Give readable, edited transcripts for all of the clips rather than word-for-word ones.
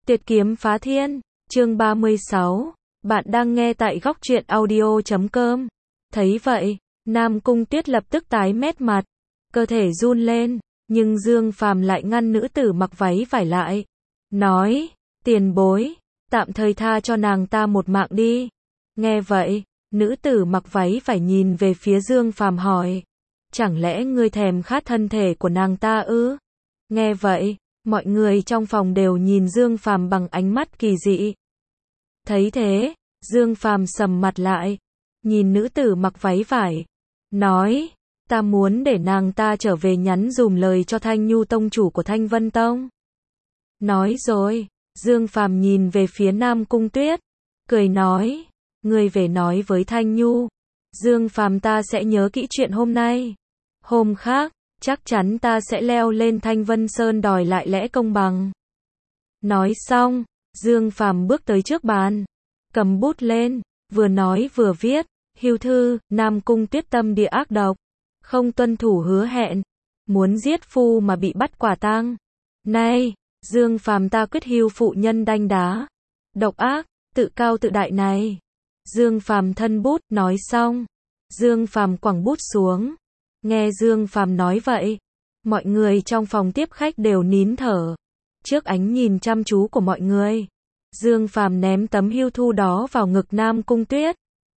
Tuyệt kiếm phá thiên, chương 36. Bạn đang nghe tại góc truyện audio.com. Thấy vậy, Nam Cung Tuyết lập tức tái mét mặt, cơ thể run lên, nhưng Dương Phàm lại ngăn nữ tử mặc váy vải lại, nói: "Tiền bối, tạm thời tha cho nàng ta một mạng đi." Nghe vậy, nữ tử mặc váy vải nhìn về phía Dương Phàm hỏi: "Chẳng lẽ ngươi thèm khát thân thể của nàng ta ư?" Nghe vậy, mọi người trong phòng đều nhìn Dương Phàm bằng ánh mắt kỳ dị. Thấy thế, Dương Phàm sầm mặt lại, nhìn nữ tử mặc váy vải, nói: "Ta muốn để nàng ta trở về nhắn dùm lời cho Thanh Nhu tông chủ của Thanh Vân Tông." Nói rồi, Dương Phàm nhìn về phía Nam Cung Tuyết, cười nói: "Ngươi về nói với Thanh Nhu, Dương Phàm ta sẽ nhớ kỹ chuyện hôm nay. Hôm khác, chắc chắn ta sẽ leo lên Thanh Vân Sơn đòi lại lẽ công bằng." Nói xong, Dương Phàm bước tới trước bàn, cầm bút lên, vừa nói vừa viết: "Hưu thư, Nam Cung Tuyết tâm địa ác độc, không tuân thủ hứa hẹn, muốn giết phu mà bị bắt quả tang. Nay, Dương Phàm ta quyết hưu phụ nhân đanh đá, độc ác, tự cao tự đại này." Dương Phàm thân bút, nói xong, Dương Phàm quẳng bút xuống. Nghe Dương Phàm nói vậy, mọi người trong phòng tiếp khách đều nín thở. Trước ánh nhìn chăm chú của mọi người, Dương Phàm ném tấm hưu thư đó vào ngực Nam Cung Tuyết,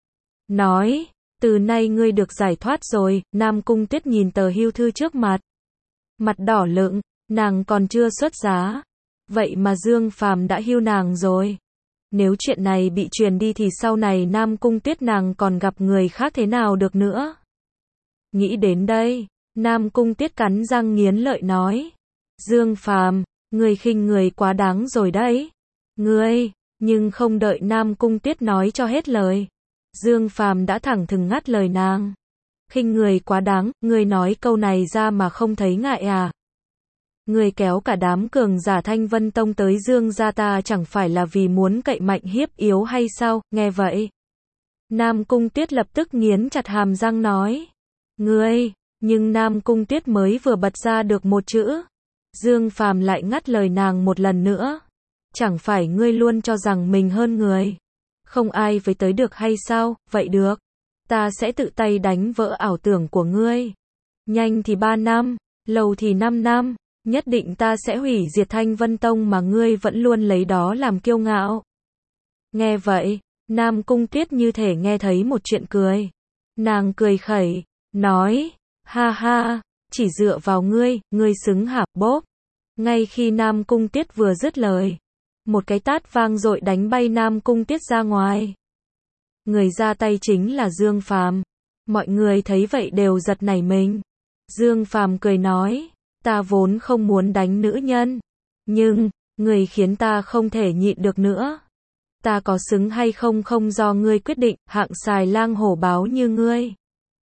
nói: "Từ nay ngươi được giải thoát rồi." Nam Cung Tuyết nhìn tờ hưu thư trước mặt, mặt đỏ lựng, nàng còn chưa xuất giá, vậy mà Dương Phàm đã hưu nàng rồi. Nếu chuyện này bị truyền đi thì sau này Nam Cung Tuyết nàng còn gặp người khác thế nào được nữa. Nghĩ đến đây, Nam Cung Tuyết cắn răng nghiến lợi nói: "Dương Phàm, ngươi khinh người quá đáng rồi đấy." "Ngươi..." Nhưng không đợi Nam Cung Tuyết nói cho hết lời, Dương Phàm đã thẳng thừng ngắt lời nàng: "Khinh người quá đáng, ngươi nói câu này ra mà không thấy ngại à? Ngươi kéo cả đám cường giả Thanh Vân Tông tới Dương gia ta chẳng phải là vì muốn cậy mạnh hiếp yếu hay sao?" Nghe vậy, Nam Cung Tuyết lập tức nghiến chặt hàm răng nói: "Ngươi..." Nhưng Nam Cung Tuyết mới vừa bật ra được một chữ, Dương Phàm lại ngắt lời nàng một lần nữa: "Chẳng phải ngươi luôn cho rằng mình hơn người, không ai với tới được hay sao? Vậy được, ta sẽ tự tay đánh vỡ ảo tưởng của ngươi. Nhanh thì 3 năm, lâu thì 5 năm, nhất định ta sẽ hủy diệt Thanh Vân Tông mà ngươi vẫn luôn lấy đó làm kiêu ngạo." Nghe vậy, Nam Cung Tuyết như thể nghe thấy một chuyện cười. Nàng cười khẩy, nói: "Ha ha, chỉ dựa vào ngươi, ngươi xứng hả?" Bốp. Ngay khi Nam Cung Tuyết vừa dứt lời, một cái tát vang dội đánh bay Nam Cung Tuyết ra ngoài. Người ra tay chính là Dương Phàm. Mọi người thấy vậy đều giật nảy mình. Dương Phàm cười nói: "Ta vốn không muốn đánh nữ nhân, nhưng người khiến ta không thể nhịn được nữa. Ta có xứng hay không không do ngươi quyết định, hạng xài lang hổ báo như ngươi.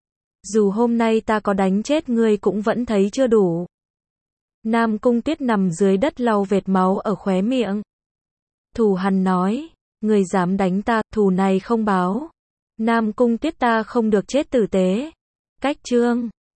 Dù hôm nay ta có đánh chết ngươi cũng vẫn thấy chưa đủ." Nam Cung Tuyết nằm dưới đất lau vệt máu ở khóe miệng. Thù hằn nói: "Ngươi dám đánh ta, thù này không báo. Nam Cung Tuyết ta không được chết tử tế." Cách chương